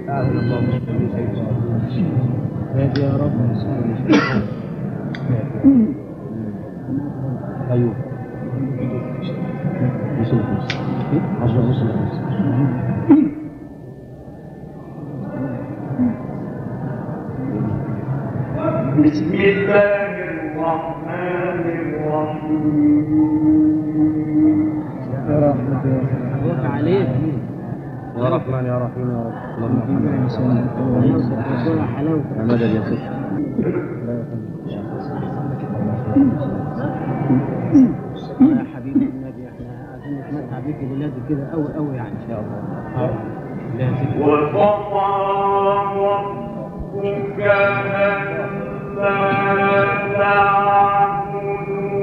أعلم الله من كل شيء. هذه يا رب أيوه بسم الله الرحمن الرحيم. يا رحمة وقع عليك يا رحمن يا رحيم يا رب. اللهم يا حلاوة يا مدد يا ست. يا حبيبي النبي احنا عايزين نتمتع بيك الليلة دي كده قوي قوي يعني ان شاء الله. لازم وقضى ربك ألا تعبدوا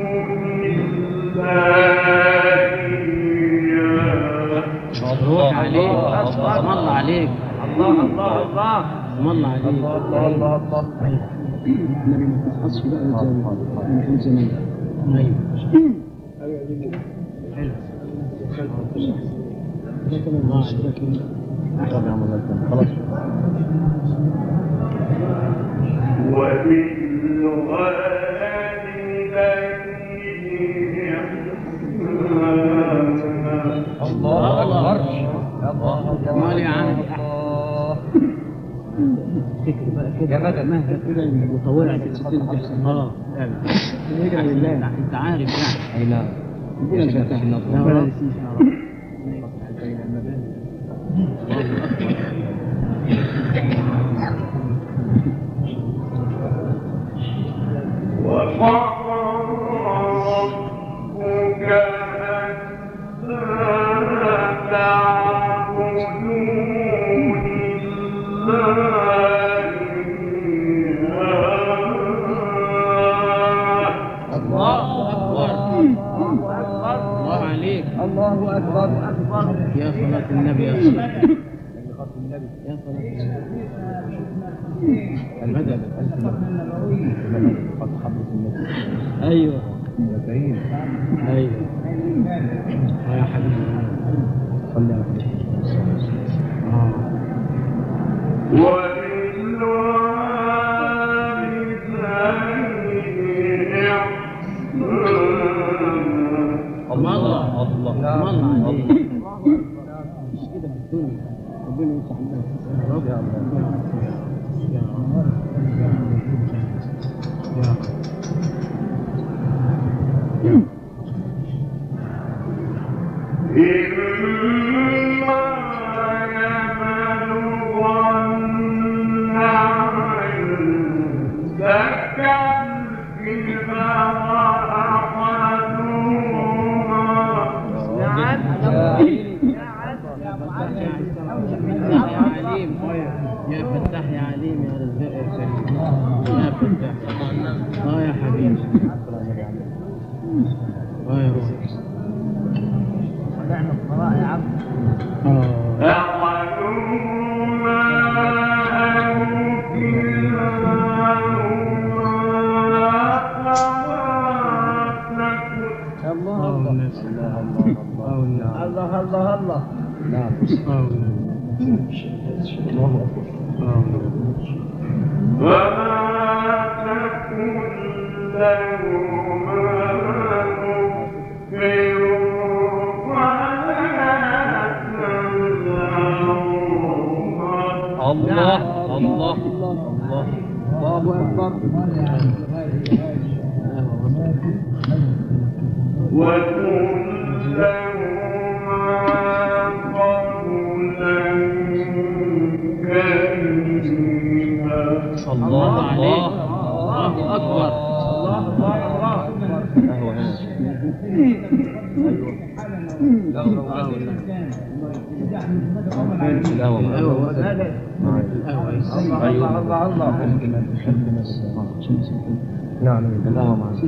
إلا إياه. مبروك عليك اسم الله عليك الله الله الله اسم الله عليك الله الله الله. النبي ما تصحصش بقى من زمان. ايوه حلو طب يا عم الله خلاص. الله أكبر. جمال يا عم افتكر بقى كده يا مدد. مهلا كده وطويلة الستين تحصل فعلا انت عارف يعني. أي نعم. ربنا يفتح لنا يا رب. الله أكبر. يا صلاة النبي يا صلاة يا صلاة المدد قد حضرت النبي. ايوه يا كريم. ايوه يا حبيبي صلي على النبي. الله الله الله عليك مش كده في الدنيا. ربنا يفتح الناس يا رب. يا الله. يا يا فتاح يا عليم يا رزاق يا كريم يا فتاح. يا حبيبي يا روح نعم الصلاة يا عم. الله الله الله. نعم. الله أكبر. وما تكن لهما كفر ولا تنهرهما. الله الله الله. الله أكبر. وقل لهما قولا كريما. الله عليك الله أكبر. الله أكبر. أهو هنا. أيوه الله الله. نعم الله معنا.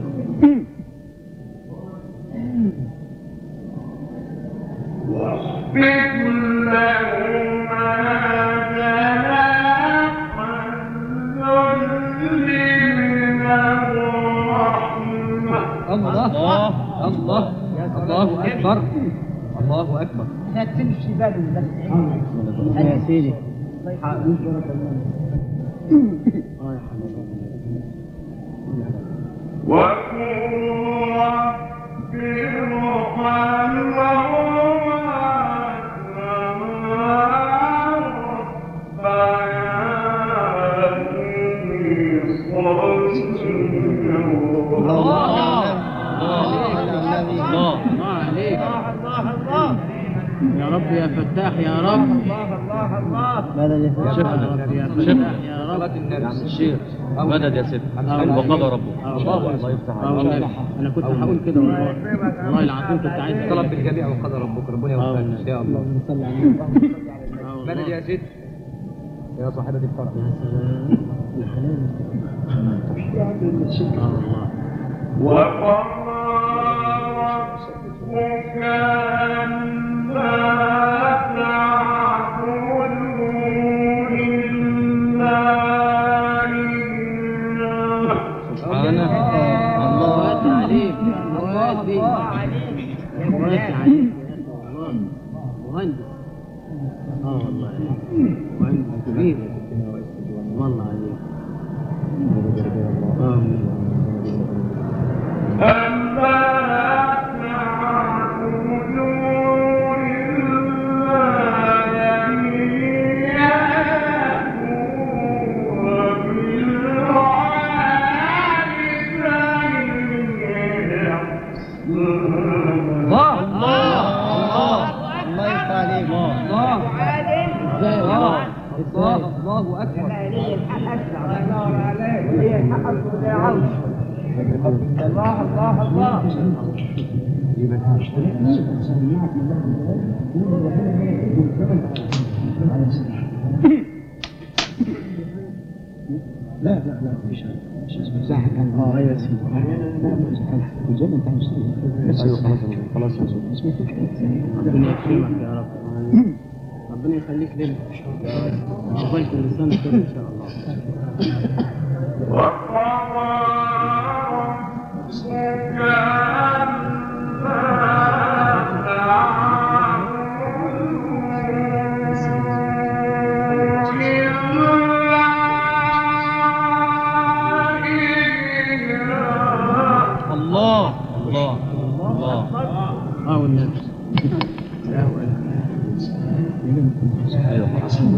واخفض لهما جناح الذل من الرحمة. الله الله الله أكبر. الله أكبر. لا تمشي باله بس. يا سيدي يا رب يا فتاح يا رب. مدد يا فتاح يا رب. الشيخ مدد يا سيدي وقضى ربه. الله يفتح عليك. انا كنت هقول كده والله العظيم كنت عايز طلب بالجميع وقضى ربك ربنا يوفقك ان شاء الله. مدد يا سيدي يا صاحبة الفرح. يا سلام يا حلال. وقضى ربك ألا تعبدوا إلا إياه. سبحانه الله عليك الله عليك الله عليك والله مهندس. والله مهندس كبير والله عليك. الله أكبر. هي الحق أسرع. الله ينور عليك. هي الحق أسرع يا عم. الله الله الله. لا لا لا مفيش مساحة كان يا سيدي الجنة انت مش ايوه خلاص ربنا يكرمك يا رب. ربنا يخليك لنا وقبل كل سنة كده إن شاء الله. الله الله الله. والنبي ايوه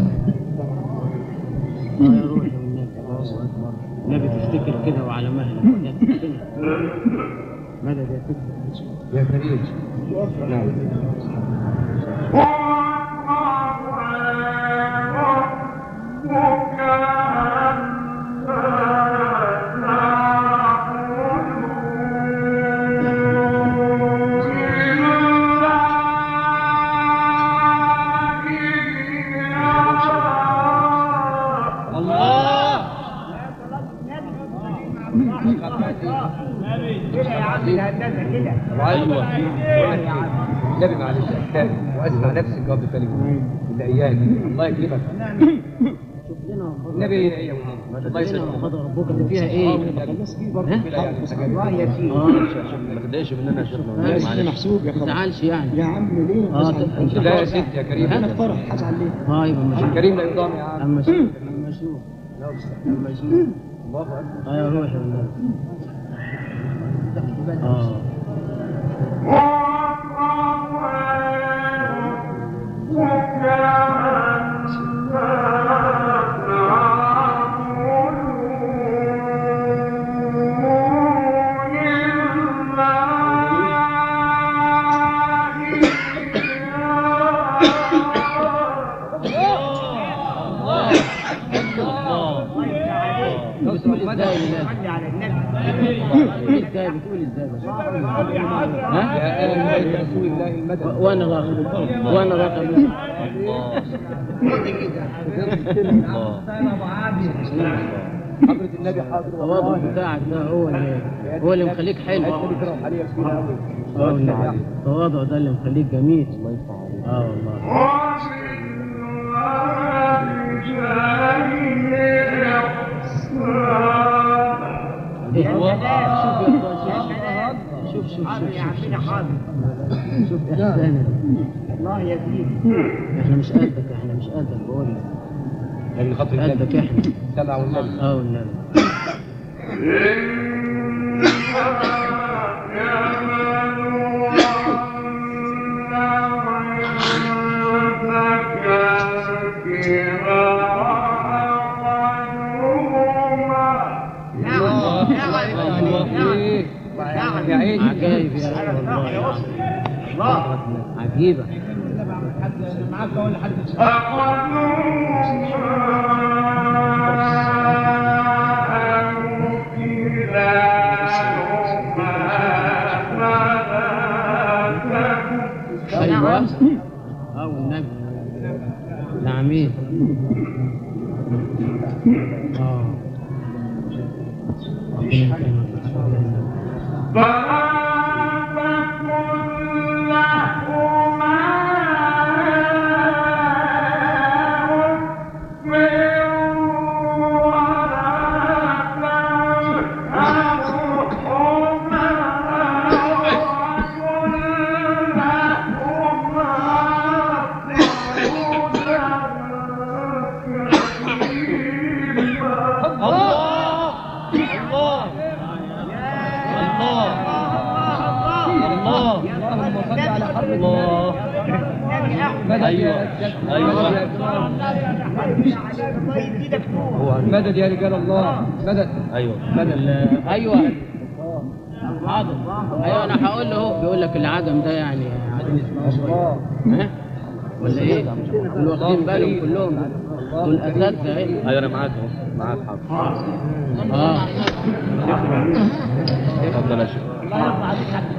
يا روحي النبي تفتكر كده وعلى مهلك يا ستنا. مدد يا ستنا يا كريم. نعم ايوه النبي معلش احتاج واسمع نفسك قبل كلمه الايام. الله يكرمك النبي هي الله يسلمك. قضى ربك اللي فيها ايه؟ الله يا سيدي ما تضايقش مننا يا شيخنا معلش. محسوب يا خبر. ما تزعلش يعني يا عم ليه؟ لا يا ست يا كريم. انا فرح ازعل ليه؟ يبقى كريم لا يضام يا عم. اما شوف اما شوف اما شوف. الله اكبر. يا روحي والله. بتقول ازاي بس؟ يا رسول الله المدد. وانا راقب حضرة النبي حاضر. التواضع بتاعك ده هو اللي مخليك حلو. التواضع ده اللي مخليك جميل. الله يفتح عليك. والله. شوف إحسانك. الله يزيد. احنا مش قدك، احنا مش قدك، بقول لك لأجل خاطر قدك النبي احنا. صلى على النبي. والنبي. يا عيني عجائب يا الله، عجيبة. معاك ولا حد ايوه والنبي. نعمين. مدد يا رجال الله، مدد. ايوه حاضر. ايوه انا هقول له، هو بيقول لك العدم ده يعني عدم الله، ها ولا ايه؟ اللي واخدين بالهم كلهم دول اساتذه. ايوه انا معاك اهو، معاك حاضر. اتفضل يا شيخ. الله يرضى عليك حاج.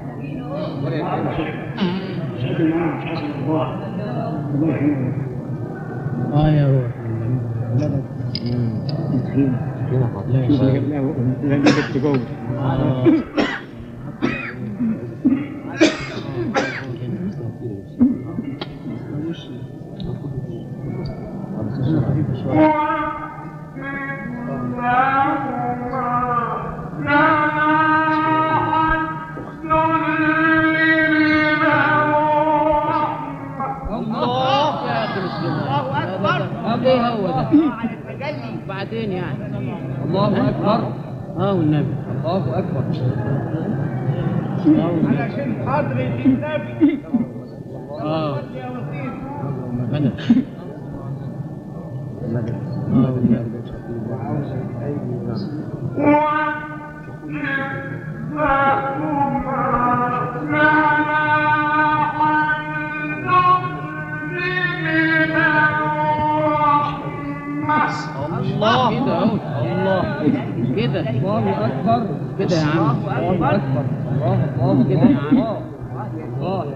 يا روح بعدين يعني. الله أكبر. والنبي. الله أكبر. علشان حضرة النبي. كده الله أكبر. كده يا عم. الله أكبر. الله كده يا عم. الله.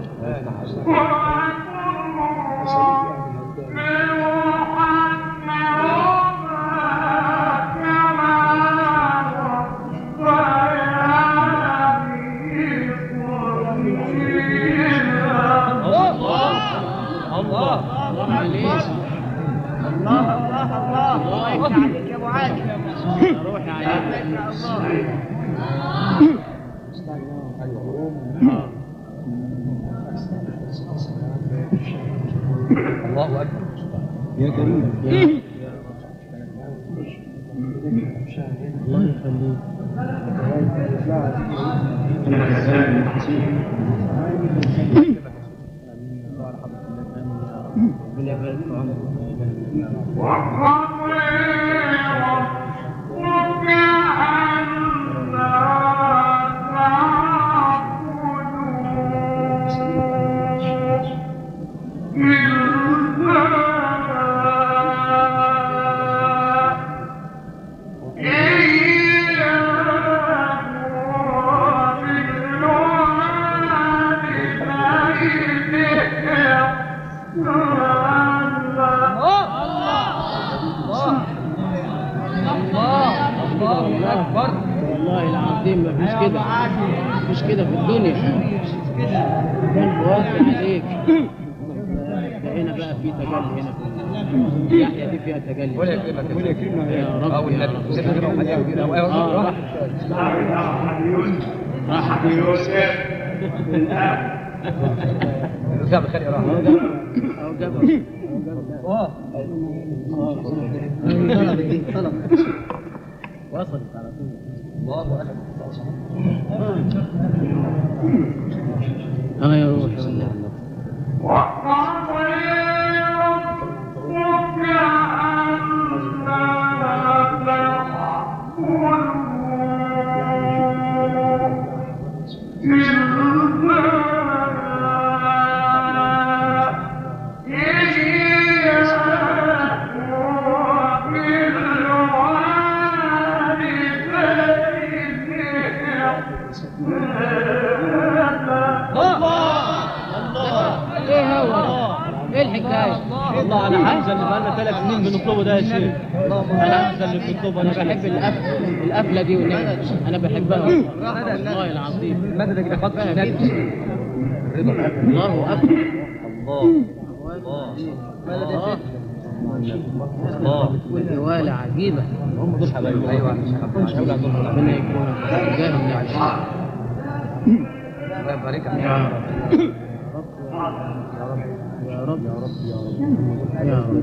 الله يفتح عليك يا ابو عادل. روحي عليك. الله أكبر. يا كريم. الله يخليك. ربنا يبارك في عمرك. والله العظيم مفيش كده، مفيش كده في الدنيا. كان بواسع عليك. هنا بقى في تجلي، هنا في يحيى دي فيها تجلي. ولا يكرمك يا رب يا رب. راح يوسف جاب الخير راح أو جاب طلب وصلت على طول. الله اكبر. يا روح ايه الحكايه؟ والله انا حمزه اللي بقالنا 3 سنين بنطلبه ده يا شيخ. انا حمزه اللي بنطلبه. انا بحب القفله دي والنبي انا بحبها والله العظيم. ماذا كده خط النبي الله اكبر. الله والجواله عجيبه. دول حبايبي. ايوه ربنا يكرمك جاه النبي. الله يبارك فيك يا رب يا رب يا رب يا رب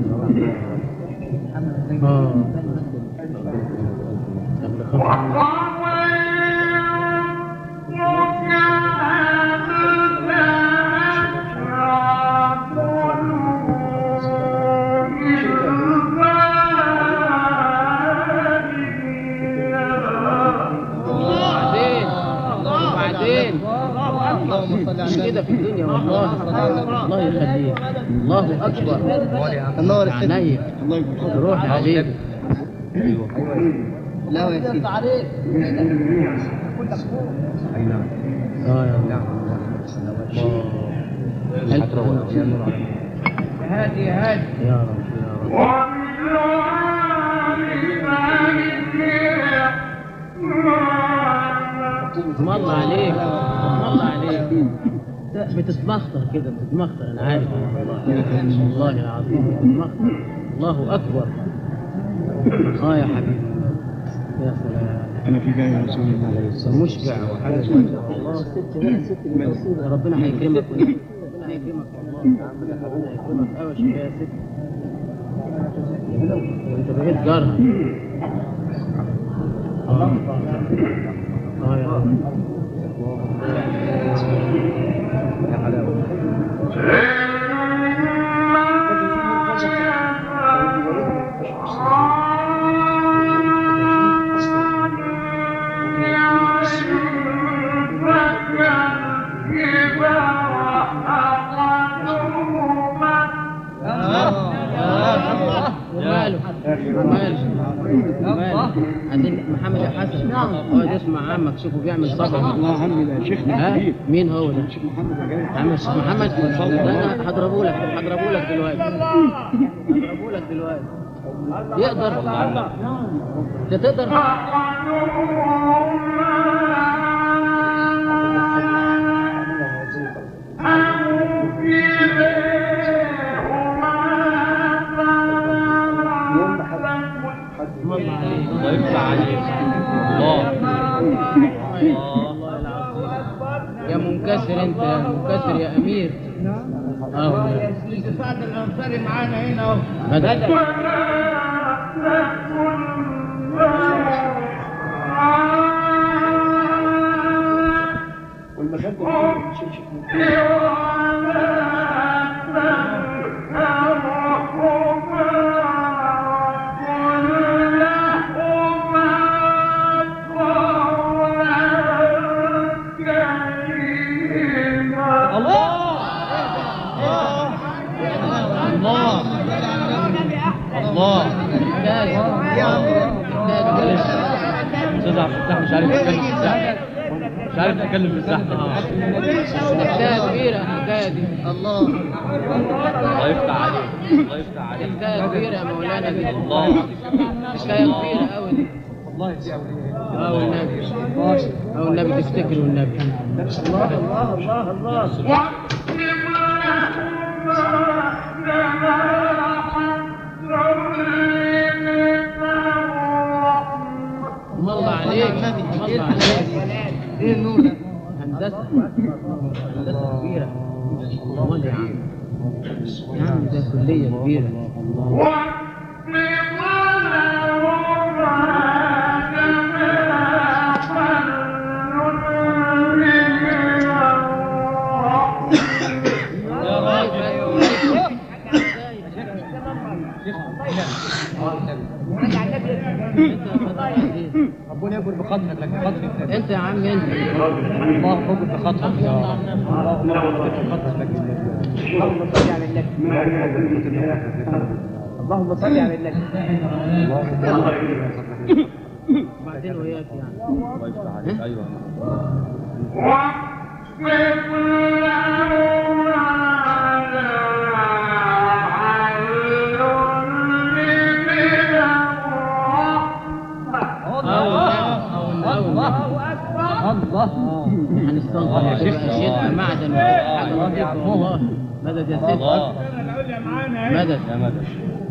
كده في الدنيا والله. الله يخليك. الله اكبر. الله عينيا. روحي عليك. ايوه لا يا سيدي. اي نعم. يا نعم. هادي يا رب يا رب. الله عليك. الله عليك. بتتمخطر كده بتتمخطر. انا عارف والله العظيم بتتمخطر. الله اكبر. يا حبيبي يا سلام. انا في جاي رسول الله عليه الصلاه مشبع وحاجه الله. الست ربنا هيكرمك. ربنا هيكرمك والله. ربنا هيكرمك قوي يا ست. وانت بقيت جارها. يا رب. يا حلاوه. عايزين محمد الحسن. هو ده اسمه عمك. شوفوا بيعمل صبر. الله عمي ده شيخنا الكبير. مين هو ده؟ الشيخ محمد الجاي. عم الشيخ محمد. انا هضربه لك دلوقتي. يقدر؟ انت تقدر؟ الله يفتح عليك. الله يا منكسر انت يا منكسر يا امير. سعد الانصاري معانا هنا اهو. مش عارف اتكلم في الزحمه. حكايه كبيره الحكايه دي. الله يفتح عليك. حكايه كبيره يا مولانا دي. الله حكايه كبيره قوي دي. والله دي والنبي تفتكر والنبي. الله عليك. الله عليك. ايه النور ده؟ هندسه كبيره. والله يا عم كلية كبيرة. ربنا يقول بخاطرك لك بخاطرك انت يا عم انت. الله يقول بخاطرك يا الله يقول بخاطرك لك. اللهم صل على النبي. اللهم صل على النبي. بعدين وياك يعني. الله يفتح عليك. ايوه الله هنستنصر يا شيخ شيخ معدن حاجة والله. مدد يا سيدي. مدد يا مدد.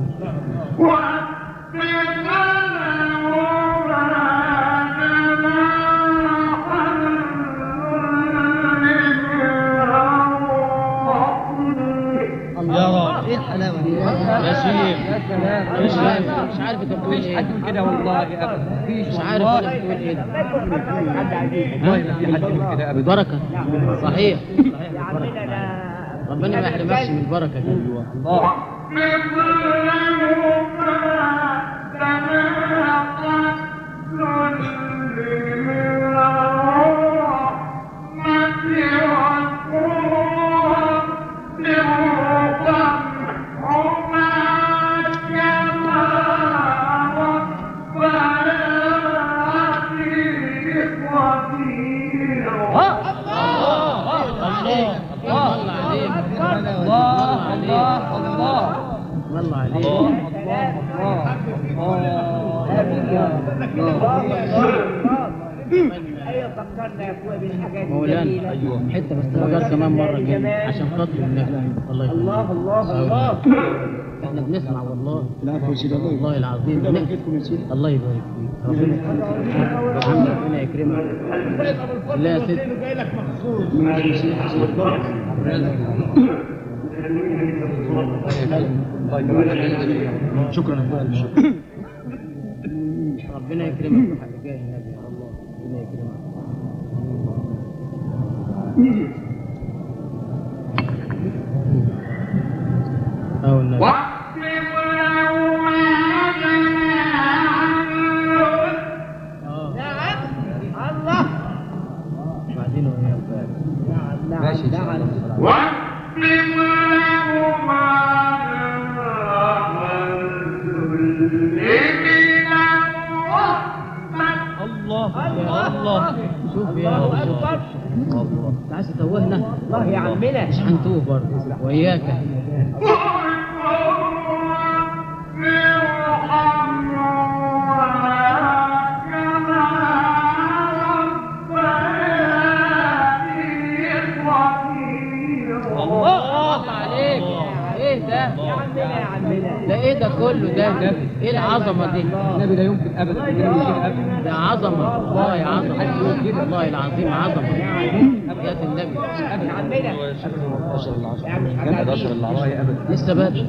يا رب ايه الحلاوه دي يا شيخ. يا سلام. مش عارف انت بتقول مفيش ايه. حد من كده والله ابدا. مفيش مش عارف والله. انت بتقول ايه ده. والله ما في حد من كده ابدا. بالبركه. صحيح ربنا ما يحرمكش من البركه دي. الله مولانا حته بس تبقى كمان مره كده عشان خاطر النبي. الله الله احنا بنسمع والله. والله العظيم الله يبارك فيك. ربنا يكرمك. لا يا سيدي شكرا. ربنا يكرمك بحق جاه النبي يا الله. ربنا يكرمك. أو النبي. الله بعدين وياك. ماشي ان شاء الله. الله شوف يا الله. انت عايز تتوهنا. الله يا عمنا. مش هنتوه برضه وياك. الله عليك. ايه ده يا عمنا يا عمنا. ده ايه ده كله ده. ايه العظمه دي. النبي لا يمكن ابدا ابدا. ده عظمه والله عظمه. والله العظيم عظمه. حياة النبي. يا عمنا. كان 11 العراية ابدا. لسه بدري.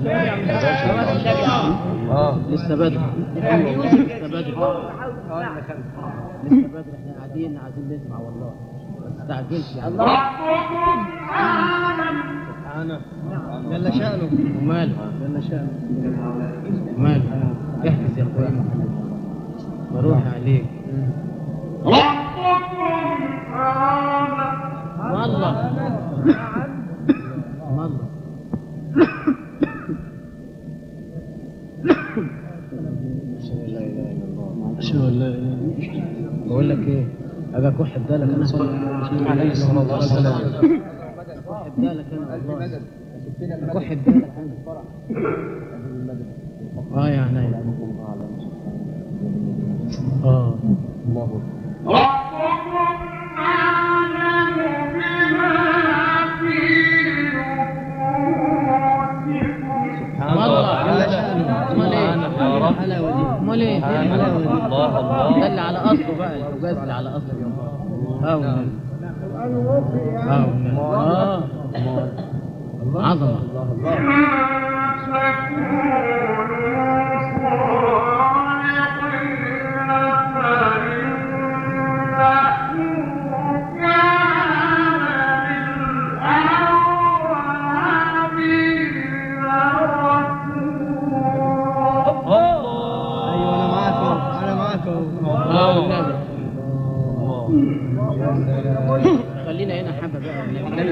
لسه بدري. لسه بدري. لسه بدري. احنا قاعدين عايزين نسمع والله. ما تستعجلش يعني. انا جل شأنه. وماله جل شأنه. وماله. احجز يا اخويا. بروح عليك. والله والله أشهد أن لا إله إلا الله. بقول لك إيه؟ أجي أكح بدالك أنا. عليه الصلاة والسلام. أكح بدالك أنا والله. أكح بدالك أنا. يا عيني. الله امال ايه ده اللي على اصله بقى الجواز اللي على اصله عظمه خلينا هنا حبة بقى.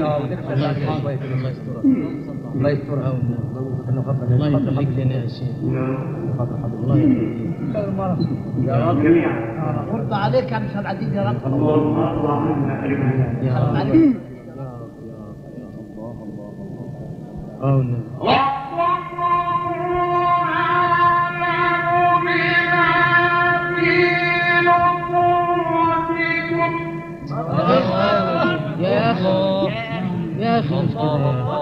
الله يسترها. الله يخليك لنا يا شيخ. الله يخليك. يا رب ورد عليك يا مشهد عزيز يا رب. يا رب عليك. يا أخي مش كده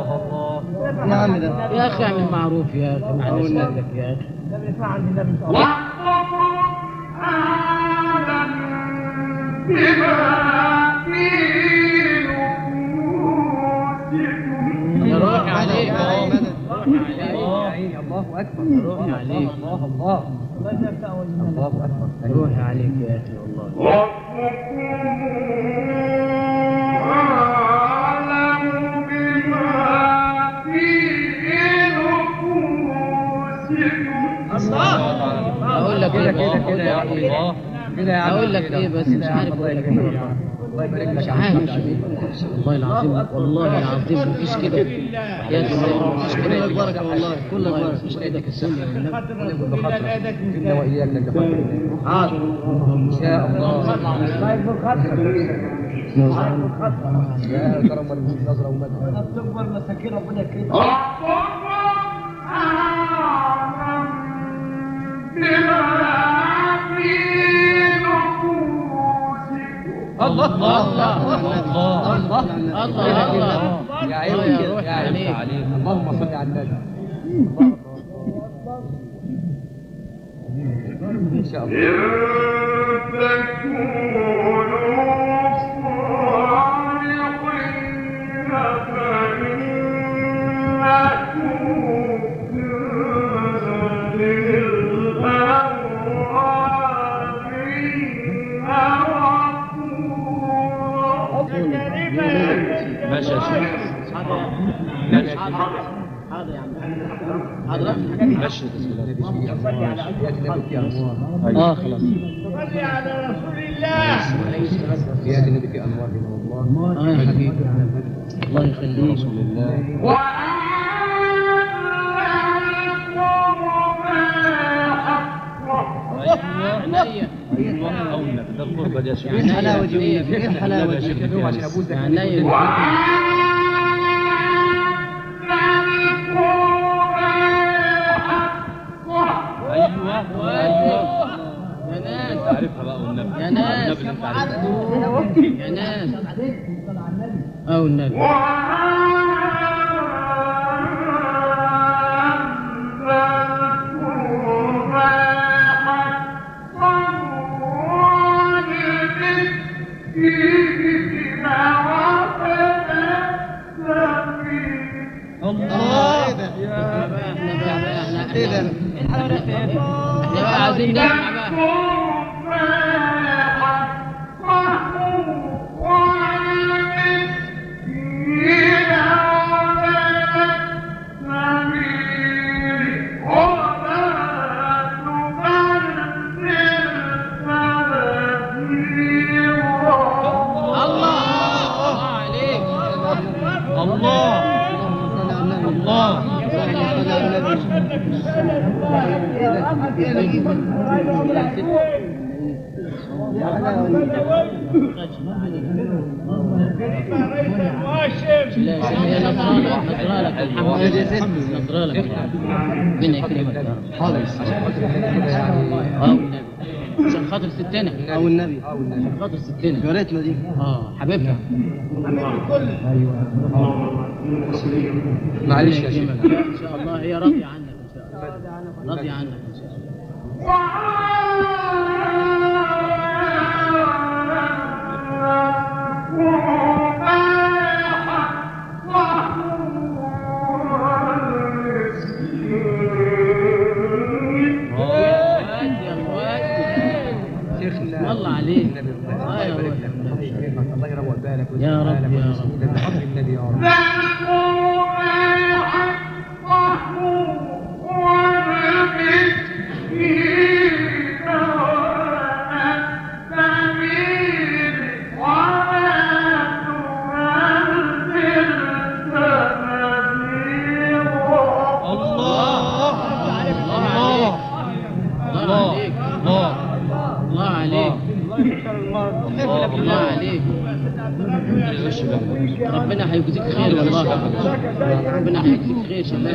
يا أخي اعمل معروف يا أخي معلش لك يا أخي. يا روحي عليك الله أكبر. روحي عليك الله أكبر. روحي عليك يا أخي والله. أقول لك إيه كده يا الله. أقول لك إيه بس مش عارف أقول لك إيه. مش عارف والله العظيم والله العظيم مفيش كده يا الله مفيش كده كل البركة والله كل البركة مفيش كده كالسنة إنا وإياك لك حاضر إن شاء الله. يا كرم والنظرة ومدى تكبر مساكين ربنا يكرمك. الله الله الله الله الله يا عيني يا عيني اللهم صل على النبي. إن شاء الله. ماشي يا شيخ. حاضر يا عم حاضر ماشي خلاص. صلي على رسول الله. يا النبي في أنوار والله. يا حبيبي الله يخليك. رسول الله. عينيا أولنا ده القربة دي يا شيخ. ايه الحلاوة دي ايه الحلاوة دي عينيا. أيوة يا ناس تعرفها بقى والنبي. يا ناس النبي اللي تعرفها. يا ناس أو النبي. الله ايه ده احنا بقى عايزين نسمع بقى. نطرالك الحمد لله نطرالك ربنا يكرمك حاضر عشان خاطر ستنا او النبي عشان خاطر ستنا جارتنا دي حبيبنا معلش يا شيخ ان شاء الله هي راضيه عنك ان شاء الله راضيه عنك ان شاء الله. يا رب يا رب. بحق النبي يا رب. ربنا هيجزيك خير والله. ربنا هيجزيك خير شلال.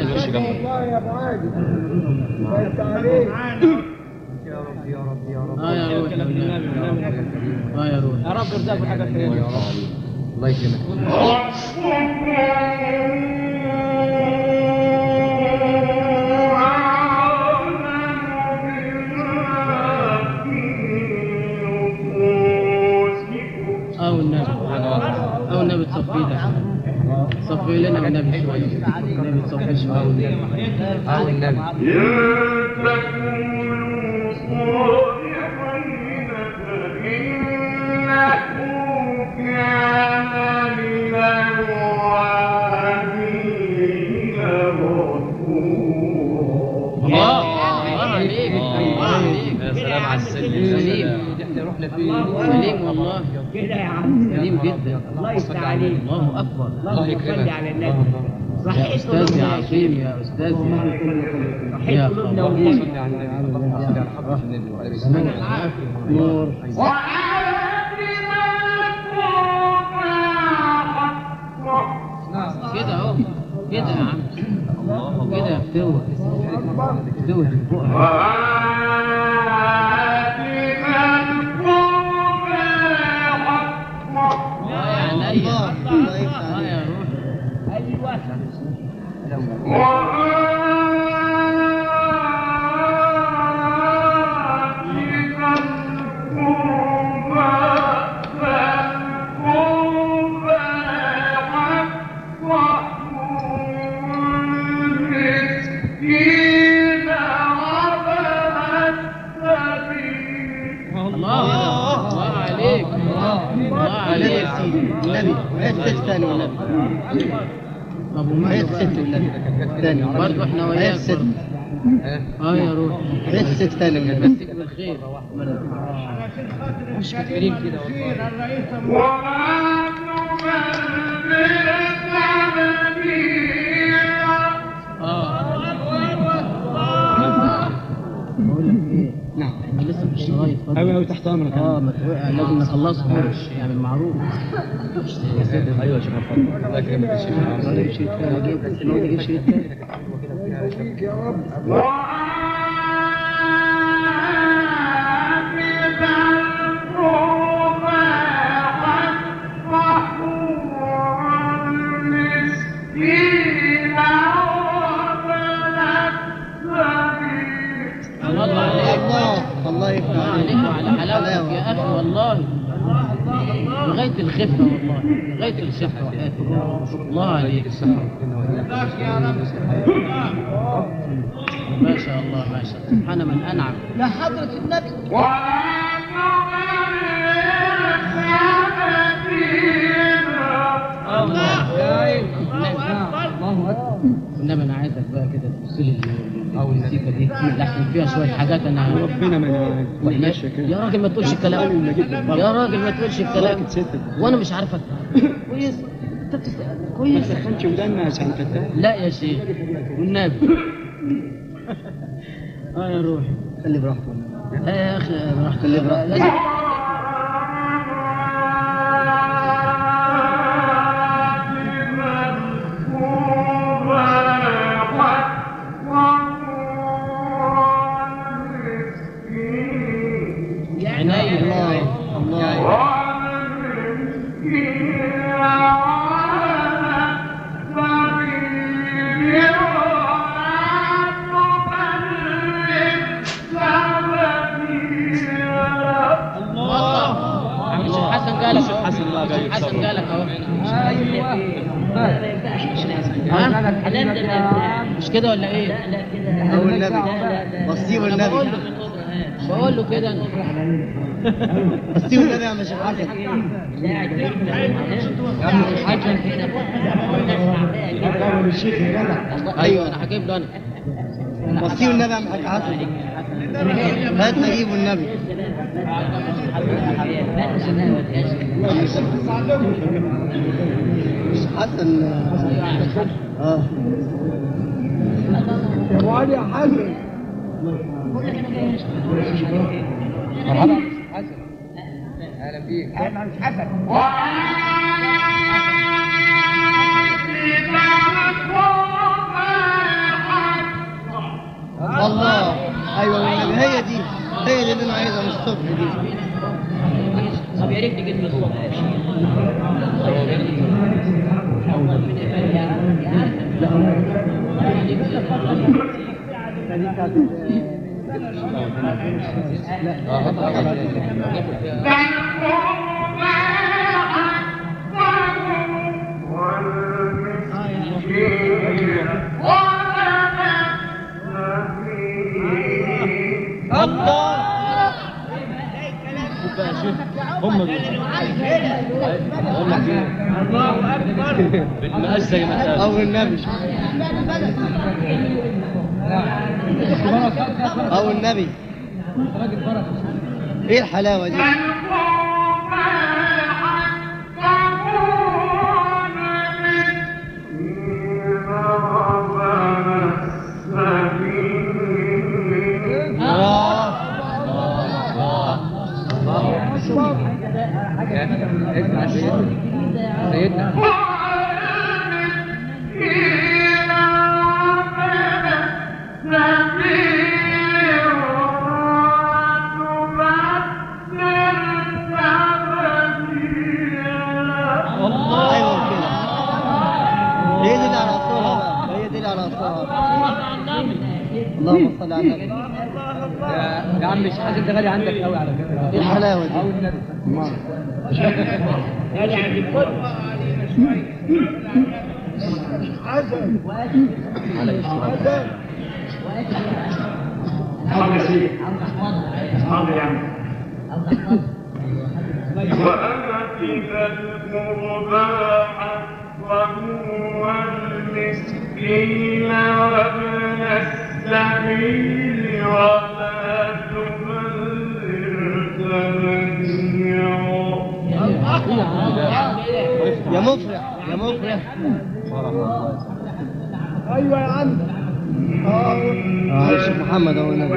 يا رب يا رب يا رب. يا روح يا روح يا رب ارزقك حاجه خير يا رب. الله يكرمك. أو النبي تصفي ده، صفي لنا النبي شوية، النبي تصفي شوية. أو النبي. سلام على السلم. سليم رحنا فيه. سليم والله. كده يا عم. سليم جدا. الله يفتح عليك. الله أكبر. الله يكرمك. على النبي. يا صحيح أستاذ يا عظيم يا أستاذ يا قلوبنا اللهم وليك. صل على النبي. اللهم صل على حضرة النبي وعلى آله نور. كده أهو كده يا عم كده يا فتوة فتوة الفقراء. يا عينيا يا روح. الله عليك الله عليك يا سيدي النبي. عيد ست ثاني والنبي. ابو مالك ست والنبي ثاني برضه احنا وياك ست. يا روح عيد ست ثاني مسك بالخير. مش كتيرين كده والله. بقول لك ايه؟ نعم احنا لسه في الشرايط. ايوه تحت امرك. لازم نخلصهم يعني المعروف. ايوه يا شيخ محمد. الله يكرمك يا شيخ. نجيب شريط ثاني. نجيب شريط ثاني. يا رب. الله يفتح عليك وعلى حلاوتك يا اخي والله. لغايه الخفه والله لغايه الخفه وحياتك. الله عليك. ما شاء الله ما شاء الله. سبحان من انعم. يا حضرة النبي. الله اكبر. انما انا عايزك بقى كده تبص لي الموسيقى دي لحن فيها شويه حاجات انا ربنا ما يمشي كده. يا راجل ما تقولش الكلام. يا راجل ما تقولش الكلام وانا مش عارفك كويس. انت بتسال كويس. ما تسخنش ودنا يا سيدي فتاح. لا يا شيخ والنبي. يا روحي خلي براحته. يا اخي براحتك. خلي براحتك. حسن قالك اهو. مش كده ولا ايه؟ او النبي بصيه والنبي. بقول له كده انا. بس النبي يا شيخ حسن. يا عم الحاج ايوه انا هجيب له انا. بس النبي يا حاج حسن. هات نجيبه النبي. مش حسن. يا واد يا حسن. مرحبا حسن، اهلا بيك. انا مش حسن. الله ايوه هي دي اللي انا عايزها من الصبح دي. طب يا ريت تجيب لي الصبح. الله اكبر بالمقاس زي ما قال او النبي او النبي. ايه الحلاوه دي؟ اسمع سيدنا اللهم صل على النبي. يا عم مش حاسس ده غالي عندك قوي على فكره. ايه الحلاوه دي؟ او النبي غالي عند الكل. حسن. وآت ذا القربى حقه والمسكين وابن السبيل ولا تبذر تبذيرا. يا مفرح يا مفرح. ايوه يا عم. الشيخ محمد هو النبي.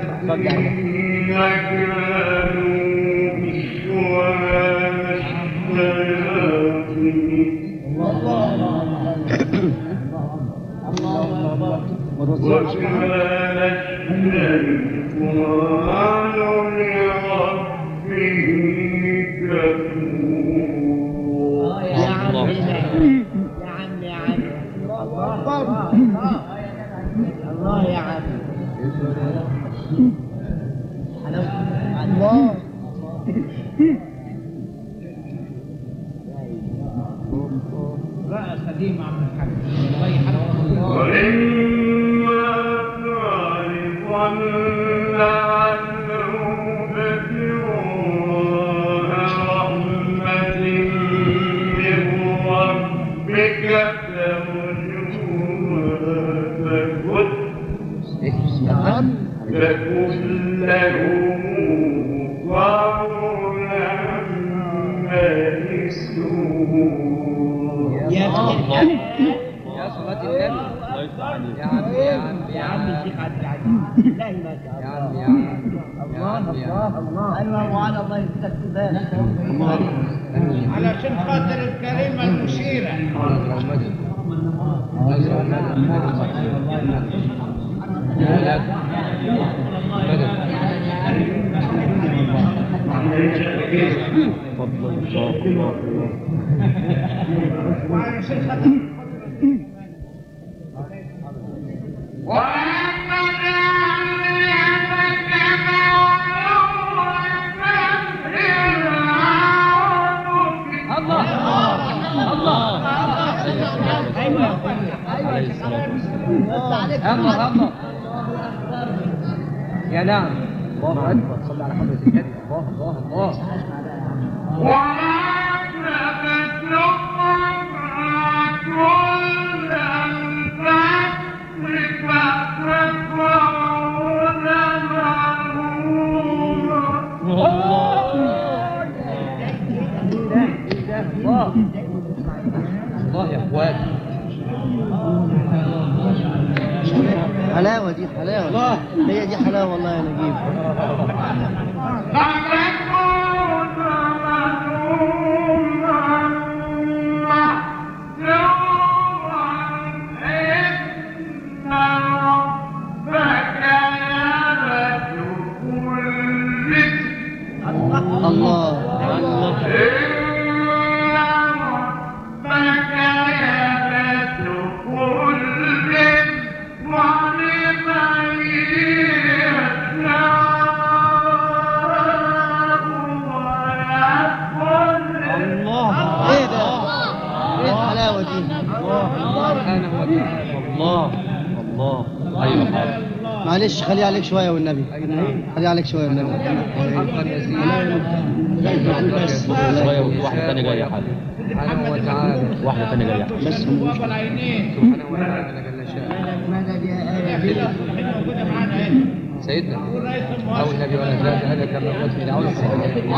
الله يا عم. الله. رأس قديم عم الحاج. الله يحفظه. وإما تعرضن عنه ابتغاء رحمة من ربك فكن لهم قولا ميسورا. يا صلاة النبي. يا عم الشيخ عبد العزيز. لا ما شاء الله. الله. ايوه وعلى الله يفتك بالك. علشان خاطر الكريمه المشيره. يا نعم الله أكبر. صلى على حضرة النبي. الله الله الله. الله يا اخوان. حلاوة دي حلاوة الله. هي دي حلاوة والله يا نجيب. الله معلش خلي عليك شوية والنبي. خلي عليك شوية والنبي. بس شوية واحدة ثانية جاية حاجة. سبحانه وتعالى. واحدة ثانية جاية. بس سبحانه وتعالى جل شأنه. سيدنا أو النبي ولا زاد هذا كما قلت في دعوة السيدنا.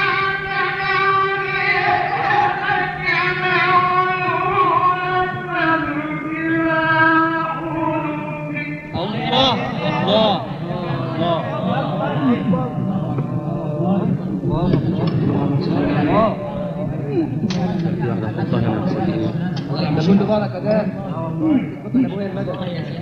شو بالك ده؟ كنت ابويا المدد.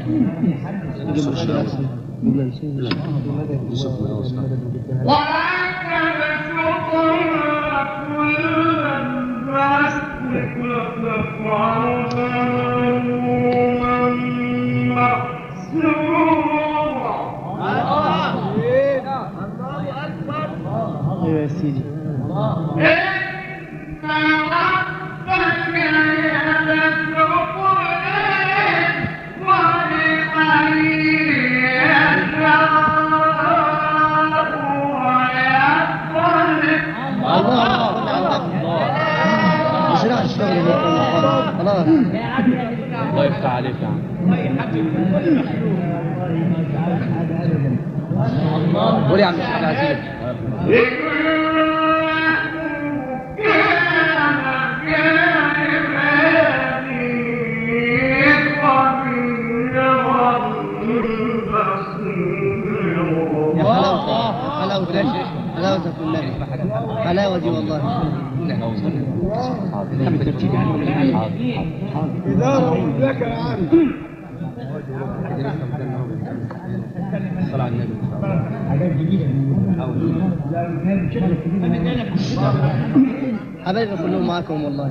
ايوه يا سيدي. خلاص الله يفتح عليك يا عم. قول يا عم الشيخ العزيز. حلاوة النبي. حلاوة دي والله. إدارة لك يا عم. الصلاة على النبي. حبايبي كلهم معاكم والله.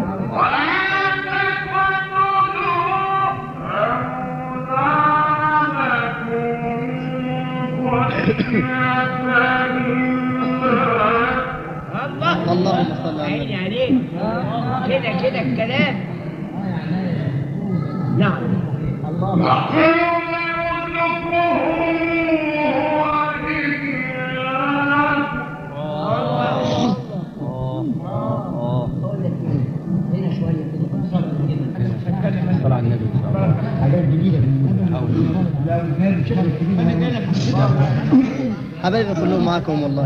اللهم صل على النبي. عليك كده الكلام. نعم. الصلاة على النبي. حبايبي كلهم معاكم والله.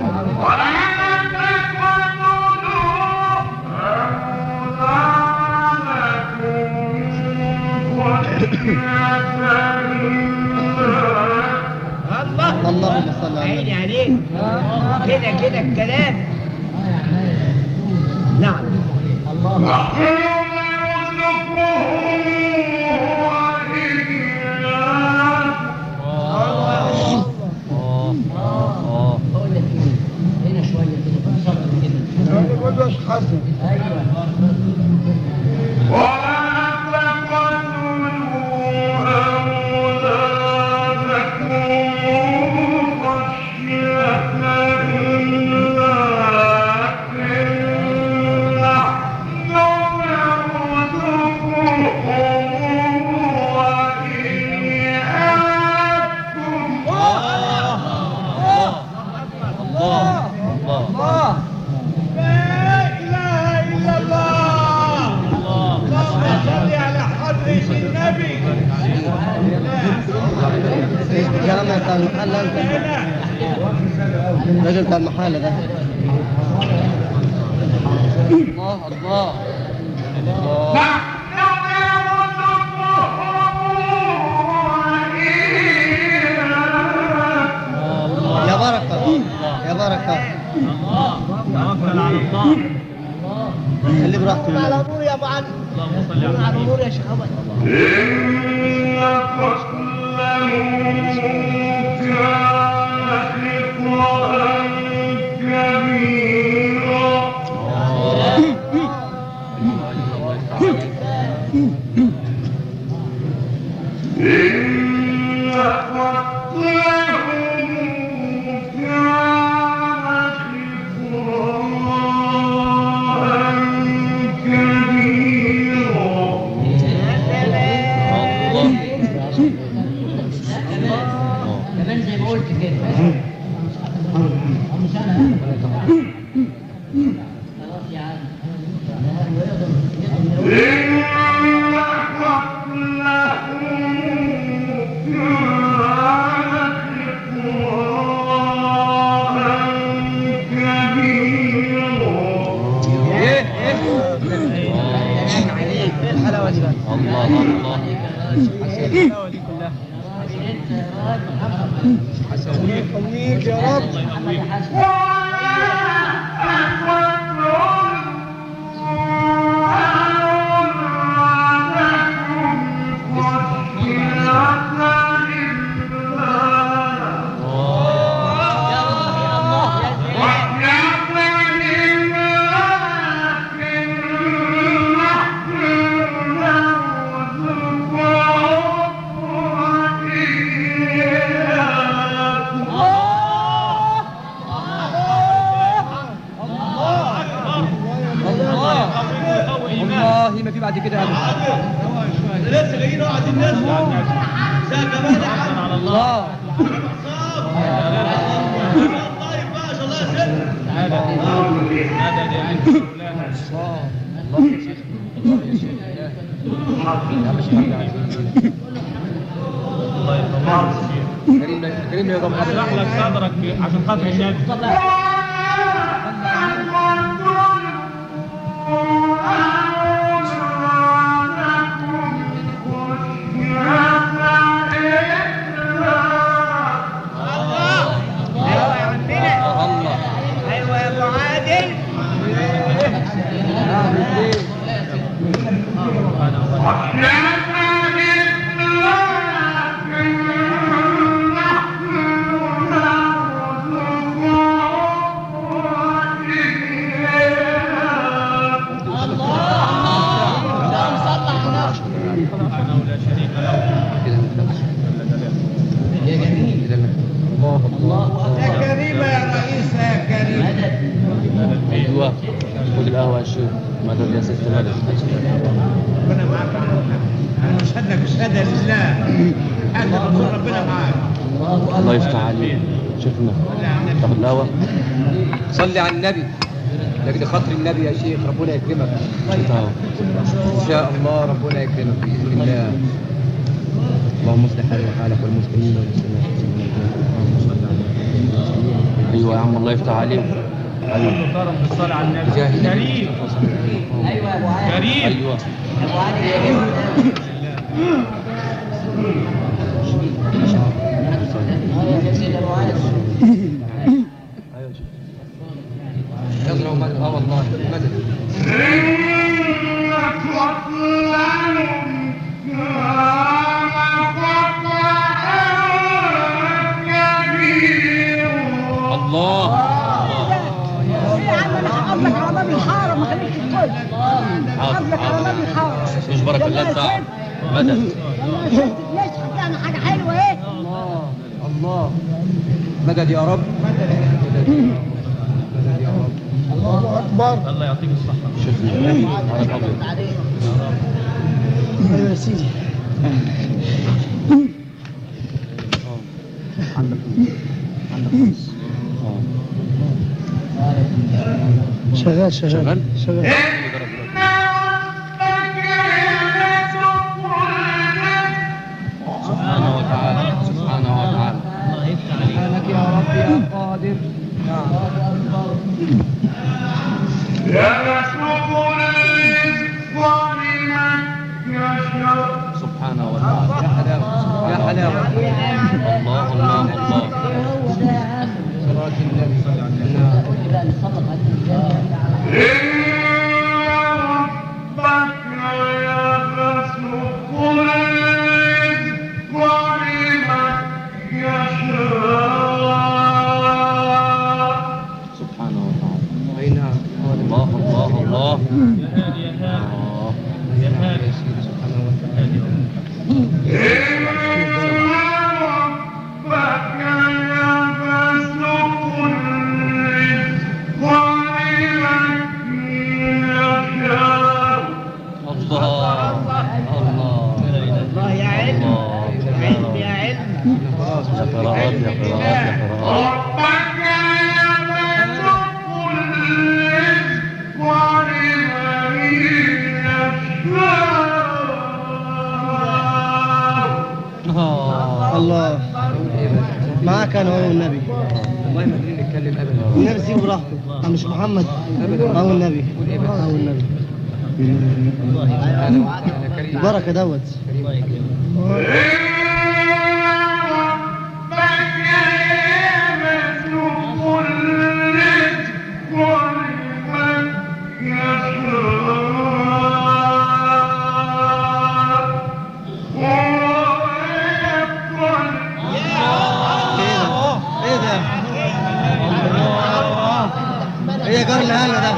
اللهم صل على النبي. عليك كده الكلام. نعم. هنا شوية كده. حسن. Oh الكلام بتاع المحل انت الراجل بتاع المحل ده الله الله الله يا بركة يا بركة توكل على الله. خليه براحته على الامور يا ابو علي. اللهم صل على على الامور يا شيخ ابو إن قتله كان خطأ كبيرا إن قتله كمان زي ما قلت كده. خلاص يا عم. الحلاوة دي بقى الله الله. الحلاوة دي كلها يقويك يا رب والله ما في بعد كده ابدا. لسه جايين نقعد الناس ساعة كمان على الله. طيب ما شاء الله يا سيدنا. تعالى هذا دي عين الله يا شيخ الله يا شيخ يا مش الله يرحمه. كريم كريم يا رب اشرح لك صدرك عشان خاطر النبي. ايوه يا ابو عادل. ولا شريك له. الله يا كريم يا رئيس يا كريم. ايوه خد القهوه يا شيخ. مدد يا ست مدد. ربنا معاك يا عم. انا بشهدك بشهاده لله. حاجه رسول ربنا معاك. الله يفتح عليك. شفنا تاخد القهوه. صلي على النبي لأجل خاطر النبي يا شيخ ربنا يكرمك شفتها. ان شاء الله ربنا يكرمك باذن الله. اللهم اصلح حالي وحالك والمسلمين والمسلمات. ايوه يا عم الله يفتح عليك. ايوه كرم بالصلاة على النبي. جاهد. كريم ايوه يا ابو عادل. كريم. ايوه يا ابو عادل يا جميل. يا سيدي ابو عادل. يضرب مدد والله مدد الله. يا عم انا هقابلك على باب الحاره ما خليكش تقول هقابلك على باب الحاره يجبرك الله بتاعه. مدد. ما شفتناش حكينا حاجه حلوه ايه الله الله مدد يا رب مدد يا رب الله أكبر الله يعطيك الصحة. شفنا على الابيض. أيوة يا سيدي عندك خمس. شغال شغال شغال سبحانه وتعالى سبحانه يا قادر. نعم. يبسط الرزق لمن يشاء. سبحانه وتعالى. يا حلاوة يا حلاوة. الله الله الله. صلاة النبي. إن ربك يبسط الرزق لمن يشاء. سبحانه وتعالى. أي نعم. الله الله الله. يا سيدي سبحانه وتعالى. إن ربك يبسط الرزق لمن يشاء. الله الله. الله يا علم علم يا علم. خلاص يا قراءات يا قراءات يا قراءات. ربك يبسط الرزق لمن يشاء. الله معاك انا هو النبي. والله ما قادرين نتكلم ابدا. النبي سيبه براحته. مش محمد او النبي او النبي. انا كريم. البركه دوت. ايه ده؟ ايه جار الهنا ده؟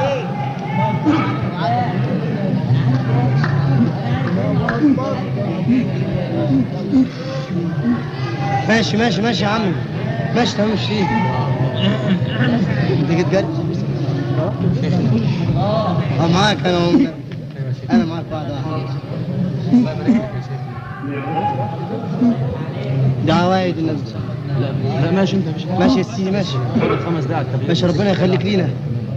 ماشي ماشي ماشي يا عمي. ماشي تمام ماشي. انت جيت جد؟ معاك انا وهو. انا معاك بعد واحد. الله يبارك لك يا شيخ. ده عوايد النبي. لا ماشي انت مش ماشي يا سيدي ماشي. 5 دقائق التبليغ. ماشي ربنا يخليك لينا.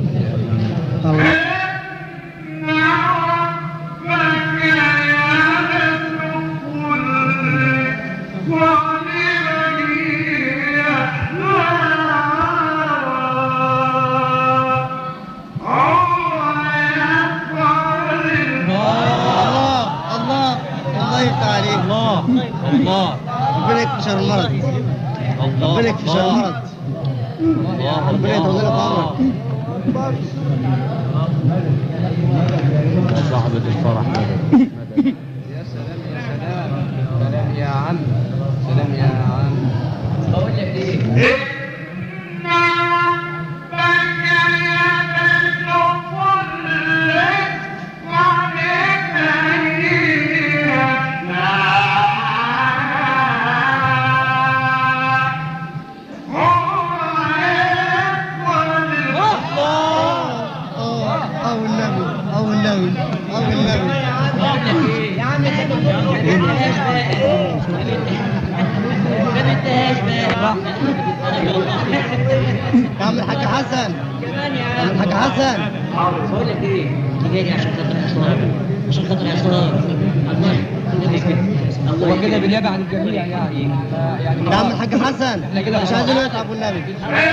الله يفتح عليك. الله الله. ربنا يكفي شر المرض. الله ربنا يكفي شر المرض. الله ربنا يطول لك عمرك. صاحبة الفرح يا سلام يا سلام. سلام يا عم. سلام يا عم. بقول لك ايه؟ يا عم انت يا عم الحاج حسن. يا عم الحاج حسن. بقول لك ايه؟ جاي عشان خاطر الاسرار عشان خاطر الاسرار. هو كده بالنيابه عن الجميع يعني. يا عم الحاج حسن. احنا كده مش عايزين نتعب والنبي.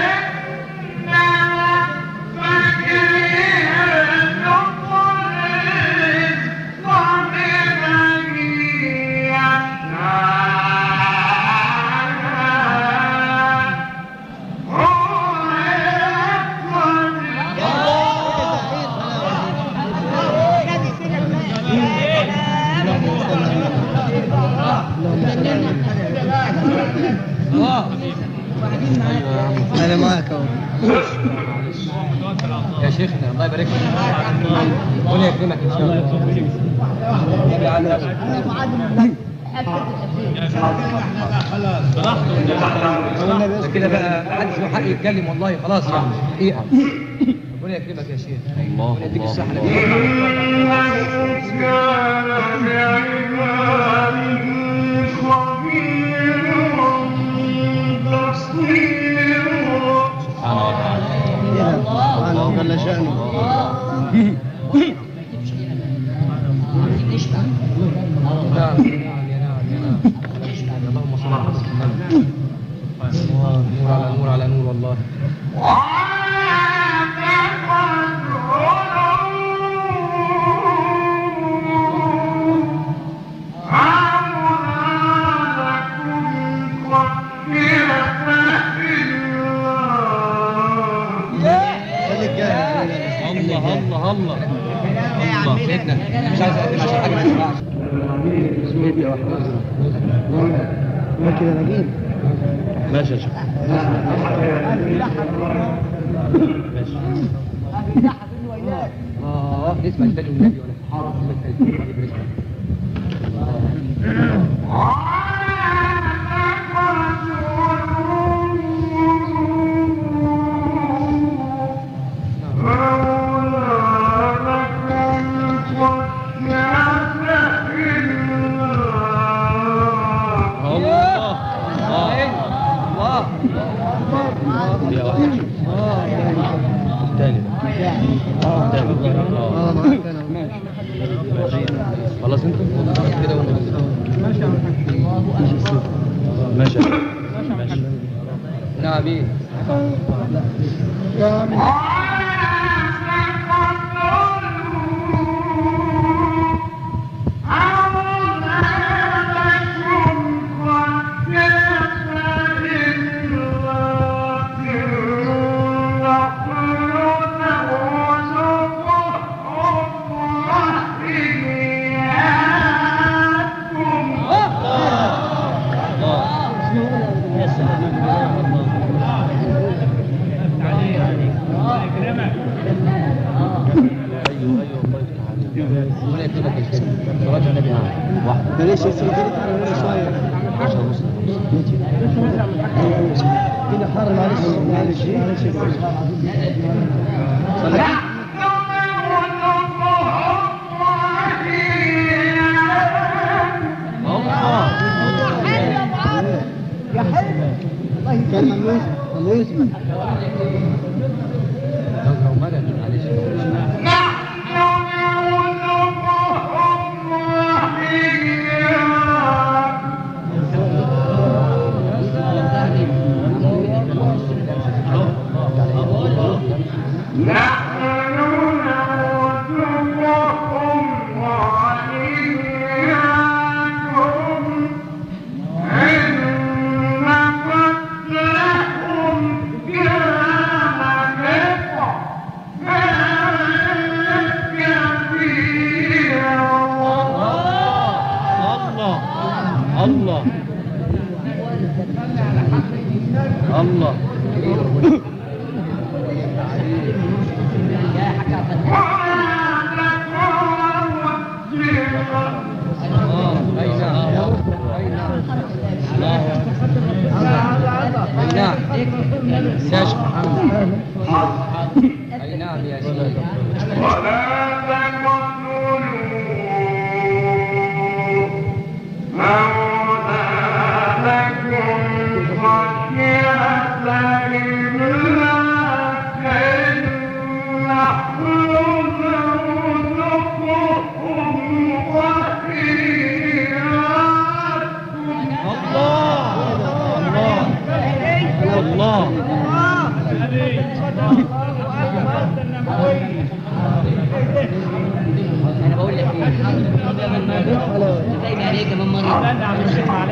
انا معاك اهو. يا شيخنا الله يبارك لك. ربنا يكرمك ان شاء الله. النبي عليه ده كده بقى محدش له حق يتكلم والله خلاص يعني دقيقة. ربنا يكرمك يا شيخ. الله ربنا يديك الصحة. الله جل شأنه. نعم نعم يا نعم يا نعم. اللهم صل على سيدنا محمد. نور على نور على نور والله. الله الله الله سيدنا مش عايز اقدم عشان حاجه ما تسمعش. سويديا واحدة ما كده نجيب ماشي يا شيخ ماشي. اسمع الثاني والنبي ولا حاضر خلاص انت كده ماشي ماشي ماشي. نعم ايه معلش يا سيدي شوية كده حر معلش معلش يا حلو كان الله يسمع لو مدد معلش الله الله أي نعم يا سيدي. ولا تقتلوا أولادكم خشية إملاق نحن نرزقهم وإياكم. الله انا بقول لك ايه زي ما عليك من مره معلش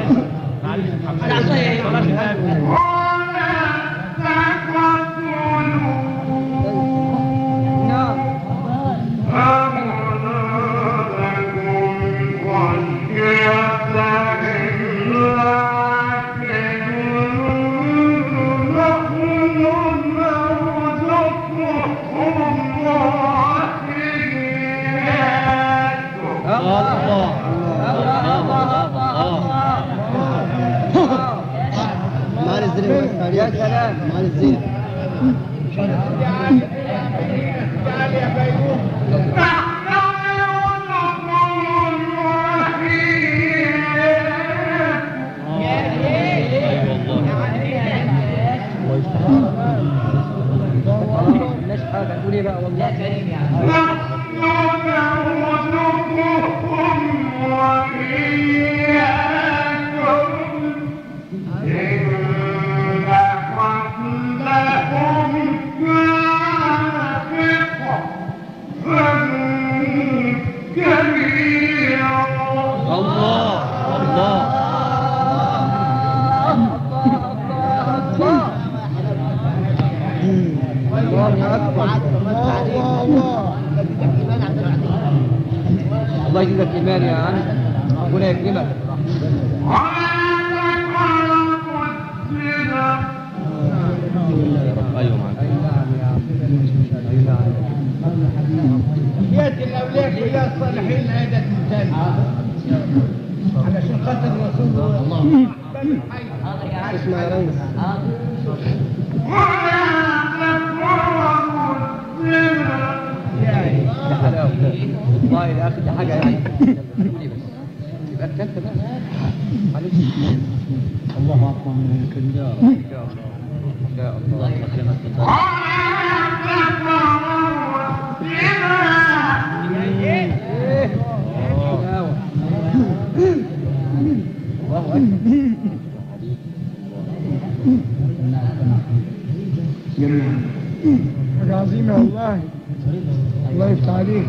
يا سلام مال الزين مش حاجه تقول ايه بقى والله كريم يعني وإياكم الله يجزاك ايمان يا عم، ربنا يكرمك. ايوه معاك. ياتي الاولياء كلها الصالحين هذا الانسان علشان خاطر رسول الله. اسمع يا ريس. ده حلاوه والله يا اخي، دي حاجه يعني قولي بس يبقى الكلت بقى معلش. الله اكبر من الكبير. ان شاء الله يكرمك. حاجة عظيمة والله. الله يفتح عليك.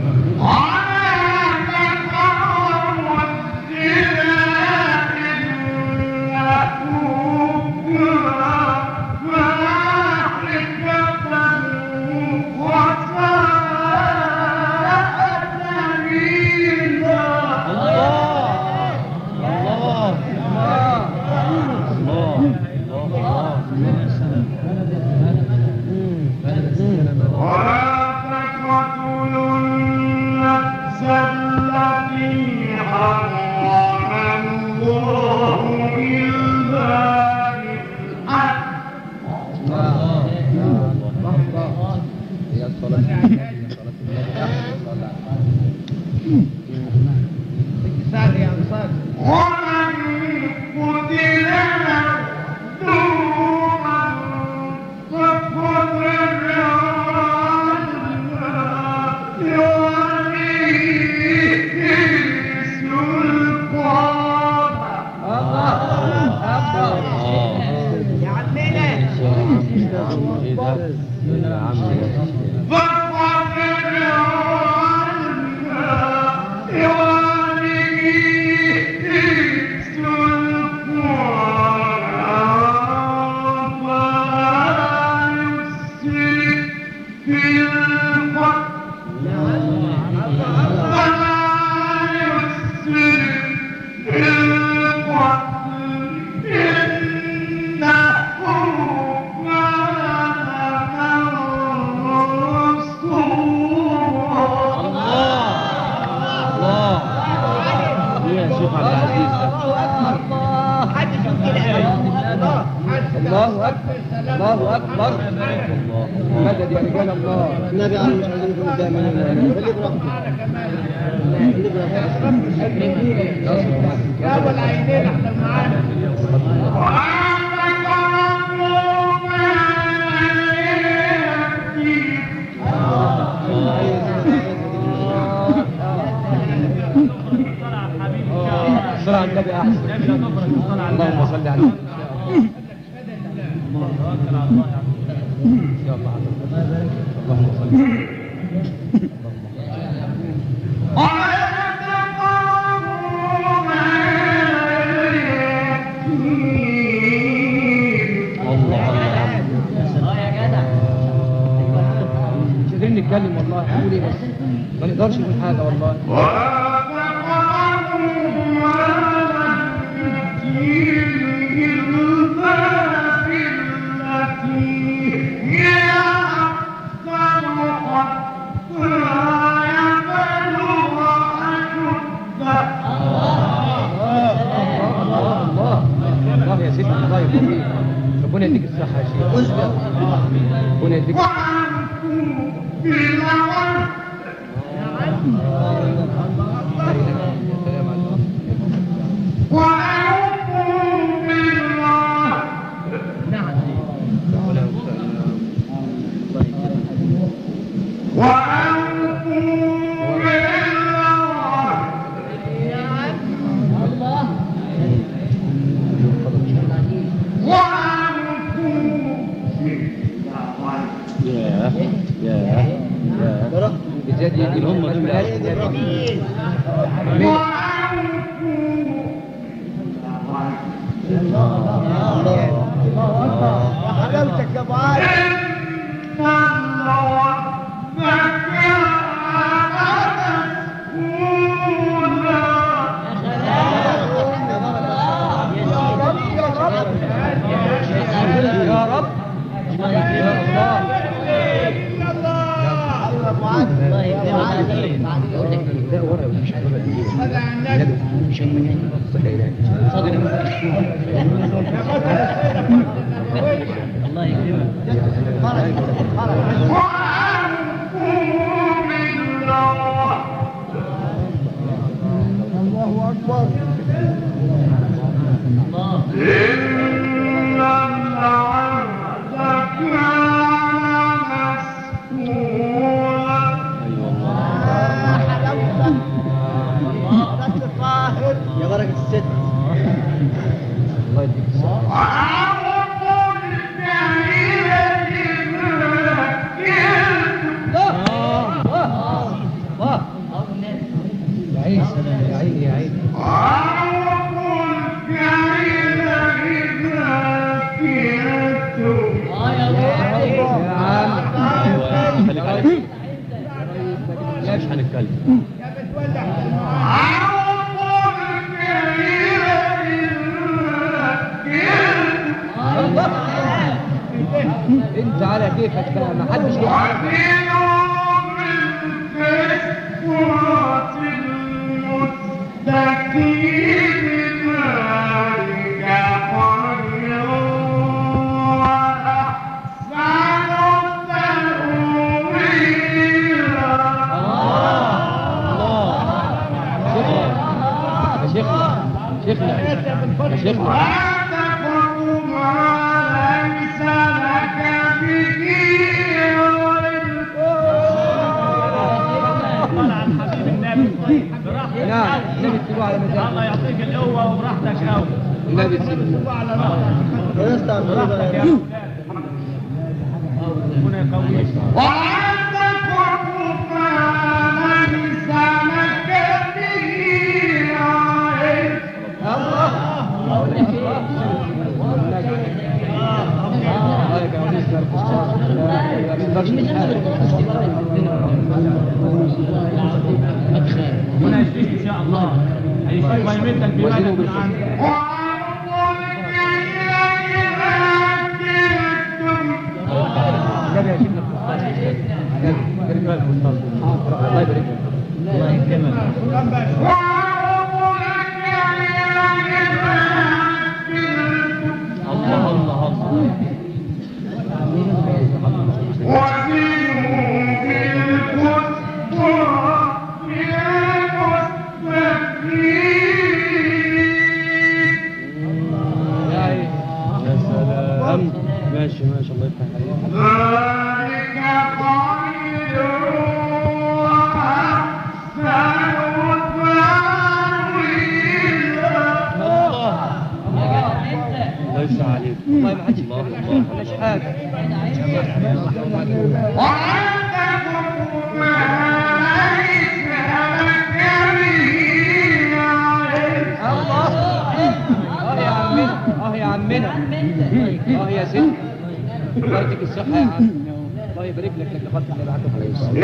الله أكبر الله أكبر. مدد يا رجال الله. النبي قال مش عايزين نكون قدام اللي يا ابو العينين احنا معانا. صلى على النبي احسن. اللهم صل عليه. يا الله اللهم صل. مش قادرين نتكلم والله. قول ايه بس، ما نقدرش نقول حاجه والله. الله يا سيدي الله يبارك. ربنا يديك الصحة يا شيخ. ربنا يديك بالذات يجي هم دول حلاوتك يا ابو علي. الله يكرمك. لا ورا مش هتبقى مش الله يكرمك. الله أكبر. إن العبد كان مسؤولا. يا بركة الست. الله يديك الصحة. يا عيني يا عيني. مش هنتكلم. انت على كيفك بقى ما حدش الله يعطيك القوة وبراحتك قوي. النبي سيبه على براحتك يا أولاد. ربنا يقويك. ربنا يشفيك ان شاء الله. هيشفيك ويمدك بمدد من عنده. الله يبارك لك. الله يكرمك. ماشي ماشي الله يفتح عليك. الله يفتح عليك. والله ما حدش مش حاجه. يا عمنا يا ست الله يديك الصحة يا عم. الله يبارك لك لك لقد اللي بعته عليه الصلاة.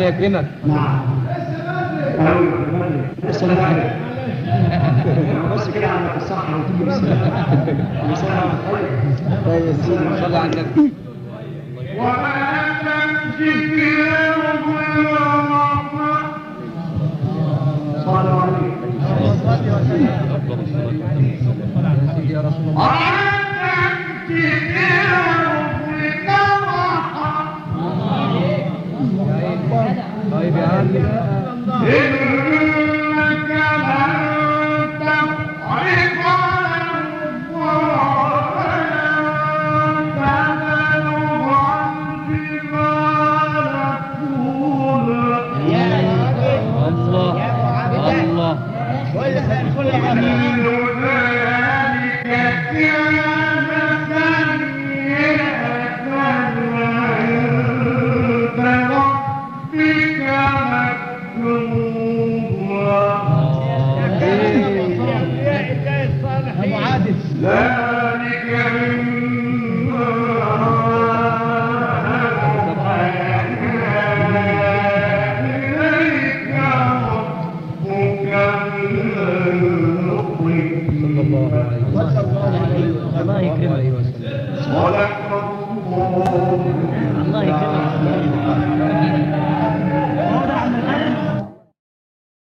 الله يكرمك. نعم. الصلاة عليك. بس كده عندك الصحة وتيجي بالسلامة. طيب يا سيدي صلى على النبي. صلوا عليه. يا رسول الله. طيب يا عمي. الله يكرمك.